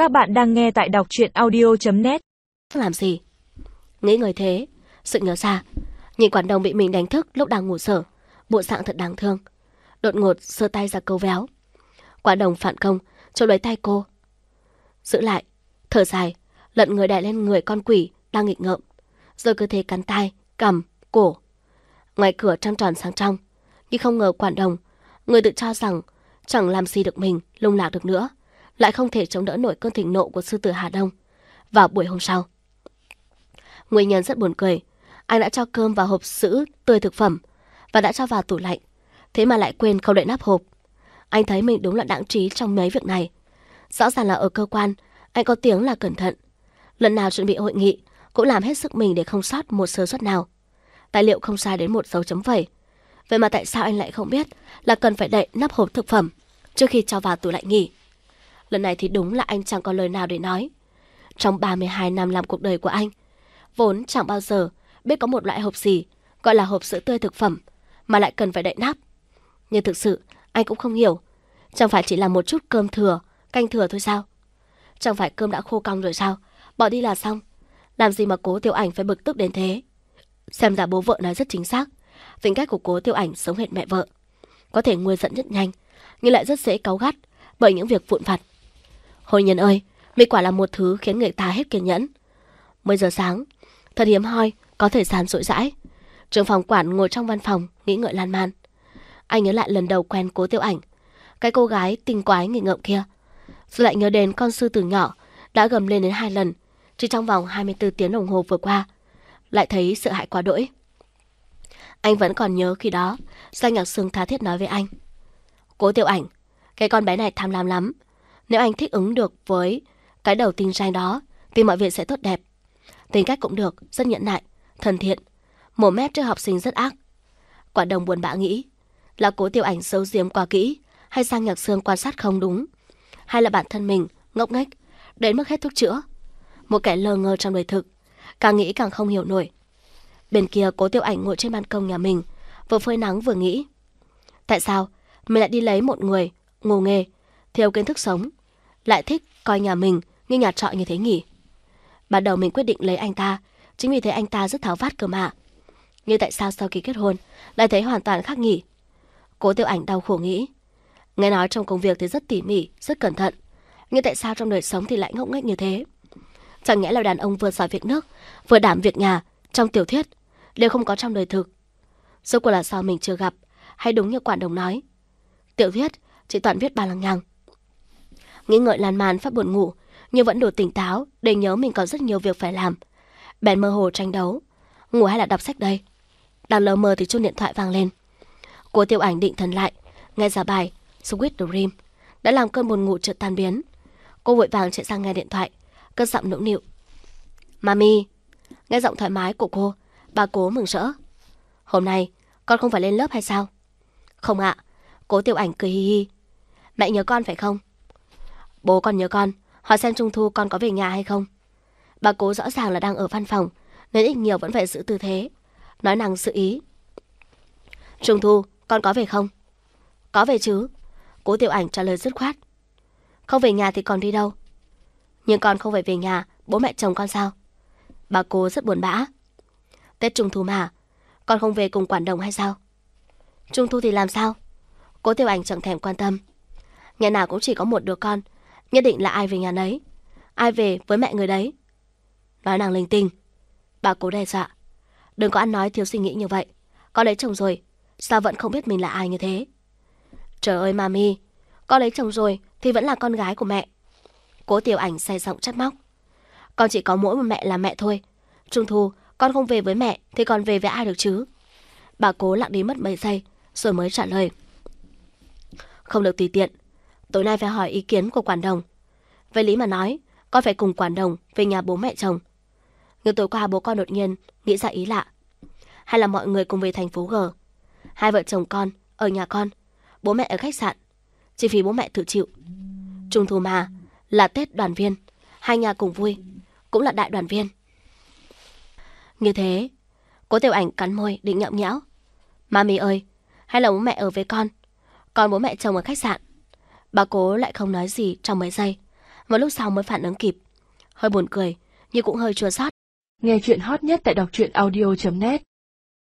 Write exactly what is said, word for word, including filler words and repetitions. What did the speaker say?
Các bạn đang nghe tại đọc truyện audio chấm net. Làm gì? Nghĩ người thế, sự nhớ ra, nhìn quản đồng bị mình đánh thức lúc đang ngủ sở, bộ dạng thật đáng thương. Đột ngột giơ tay ra câu véo. Quản đồng phản công, chộp lấy tay cô. Giữ lại, thở dài, lận người đè lên người con quỷ đang nghịch ngợm, rồi cứ thế cắn tay, cằm, cổ. Ngoài cửa trăng tròn sáng trong, nhưng không ngờ quản đồng, người tự cho rằng chẳng làm gì được mình, lung lạc được nữa, lại không thể chống đỡ nổi cơn thịnh nộ của sư tử Hà Đông. Vào buổi hôm sau, nguyên nhân rất buồn cười, anh đã cho cơm vào hộp sữa tươi thực phẩm và đã cho vào tủ lạnh, thế mà lại quên không đậy nắp hộp. Anh thấy mình đúng là đáng trí trong mấy việc này. Rõ ràng là ở cơ quan, anh có tiếng là cẩn thận. Lần nào chuẩn bị hội nghị, cũng làm hết sức mình để không sót một sơ suất nào. Tài liệu không sai đến một dấu chấm phẩy. Vậy mà tại sao anh lại không biết là cần phải đậy nắp hộp thực phẩm trước khi cho vào tủ lạnh nhỉ? Lần này thì đúng là anh chẳng có lời nào để nói. Trong ba mươi hai năm làm cuộc đời của anh, vốn chẳng bao giờ biết có một loại hộp gì gọi là hộp sữa tươi thực phẩm mà lại cần phải đậy nắp. Nhưng thực sự anh cũng không hiểu, chẳng phải chỉ là một chút cơm thừa, canh thừa thôi sao? Chẳng phải cơm đã khô cong rồi sao? Bỏ đi là xong. Làm gì mà Cố Tiểu Ảnh phải bực tức đến thế? Xem ra bố vợ nói rất chính xác. Tính cách của Cố Tiểu Ảnh giống hệt mẹ vợ, có thể nguôi giận rất nhanh, nhưng lại rất dễ cáu gắt bởi những việc vụn vặt. Hôn nhân ơi, mỹ quả là một thứ khiến người ta hết kiên nhẫn. Mười giờ sáng, thật hiếm hoi có thời gian rỗi rãi. Trưởng phòng quản ngồi trong văn phòng nghĩ ngợi lan man. Anh nhớ lại lần đầu quen Cố Tiểu Ảnh, cái cô gái tinh quái nghịch ngợm kia, rồi lại nhớ đến con sư tử nhỏ đã gầm lên đến hai lần chỉ trong vòng hai mươi tư tiếng đồng hồ vừa qua, lại thấy sợ hãi quá đỗi. Anh vẫn còn nhớ khi đó Giang Nhạc Sương tha thiết nói với anh: Cố Tiểu Ảnh, cái con bé này tham lam lắm. Nếu anh thích ứng được với cái đầu tinh ranh đó thì mọi việc sẽ tốt đẹp. Tính cách cũng được, rất nhẫn nại, thân thiện, mồm mép trước học sinh rất ác. Quản đồng buồn bã nghĩ, là Cố Tiểu Ảnh giấu giếm quá kỹ, hay Giang Nhạc Sương quan sát không đúng, hay là bản thân mình ngốc nghếch đến mức hết thuốc chữa. Một kẻ lơ ngơ trong đời thực, càng nghĩ càng không hiểu nổi. Bên kia Cố Tiểu Ảnh ngồi trên ban công nhà mình, vừa phơi nắng vừa nghĩ, tại sao mình lại đi lấy một người ngô nghề, thiếu kiến thức sống, lại thích coi nhà mình như nhà trọ như thế nhỉ? Ban đầu mình quyết định lấy anh ta chính vì thấy anh ta rất tháo vát cơ mà. Nhưng tại sao sau khi kết hôn lại thấy hoàn toàn khác nhỉ? Cố Tiểu Ảnh đau khổ nghĩ. Nghe nói trong công việc thì rất tỉ mỉ, rất cẩn thận, nhưng tại sao trong đời sống thì lại ngốc nghếch như thế? Chẳng nhẽ là đàn ông vừa giỏi việc nước, vừa đảm việc nhà trong tiểu thuyết đều không có trong đời thực? Rốt cuộc là sao mình chưa gặp, hay đúng như quản đồng nói, tiểu thuyết chỉ toàn viết ba lằng nhằng? Nghĩ ngợi lan man phát buồn ngủ, nhưng vẫn đủ tỉnh táo để nhớ mình còn rất nhiều việc phải làm. Bèn mơ hồ tranh đấu, ngủ hay là đọc sách đây? Đang lờ mờ thì chuông điện thoại vang lên. Cố Tiểu Ảnh định thần lại, nghe ra bài Sweet Dream đã làm cơn buồn ngủ chợt tan biến. Cô vội vàng chạy sang nghe điện thoại, cất giọng nũng nịu. Mami. Nghe giọng thoải mái của cô, bà Cố mừng rỡ. Hôm nay con không phải lên lớp hay sao? Không ạ. Cố Tiểu Ảnh cười hi hi. Mẹ nhớ con phải không? Bố con nhớ con, hỏi xem Trung thu con có về nhà hay không. Bà Cố rõ ràng là đang ở văn phòng, nên ít nhiều vẫn phải giữ tư thế, nói năng sự ý. Trung thu con có về không? Có về chứ. Cố Tiểu Ảnh trả lời dứt khoát. Không về nhà thì còn đi đâu? Nhưng con không phải về nhà bố mẹ chồng con sao? Bà Cố rất buồn bã. Tết Trung thu mà, con không về cùng quản đồng hay sao? Trung thu thì làm sao? Cố Tiểu Ảnh chẳng thèm quan tâm. Nhà nào cũng chỉ có một đứa con, nhất định là ai về nhà nấy, ai về với mẹ người đấy. Nói nàng linh tinh. Bà Cố đe dọa. Đừng có ăn nói thiếu suy nghĩ như vậy. Con lấy chồng rồi, sao vẫn không biết mình là ai như thế? Trời ơi mami, con lấy chồng rồi thì vẫn là con gái của mẹ. Cố Tiểu Ảnh say giọng trách móc. Con chỉ có mỗi một mẹ là mẹ thôi. Trung thu con không về với mẹ thì còn về với ai được chứ? Bà Cố lặng đi mất mấy giây rồi mới trả lời. Không được tùy tiện, tối nay phải hỏi ý kiến của quản đồng. Về lý mà nói, con phải cùng quản đồng về nhà bố mẹ chồng. Nhưng tối qua bố con đột nhiên nghĩ ra ý lạ. Hay là mọi người cùng về thành phố G, hai vợ chồng con ở nhà con, bố mẹ ở khách sạn, chi phí bố mẹ tự chịu. Trung thu mà, là Tết đoàn viên, hai nhà cùng vui, cũng là đại đoàn viên. Như thế, Cố Tiểu Ảnh cắn môi định nhõng nhẽo. Mami ơi, hay là bố mẹ ở với con, còn bố mẹ chồng ở khách sạn? Bà Cố lại không nói gì trong mấy giây, một lúc sau mới phản ứng kịp. Hơi buồn cười, nhưng cũng hơi chua xót. Nghe chuyện hot nhất tại đọc truyện audio chấm net.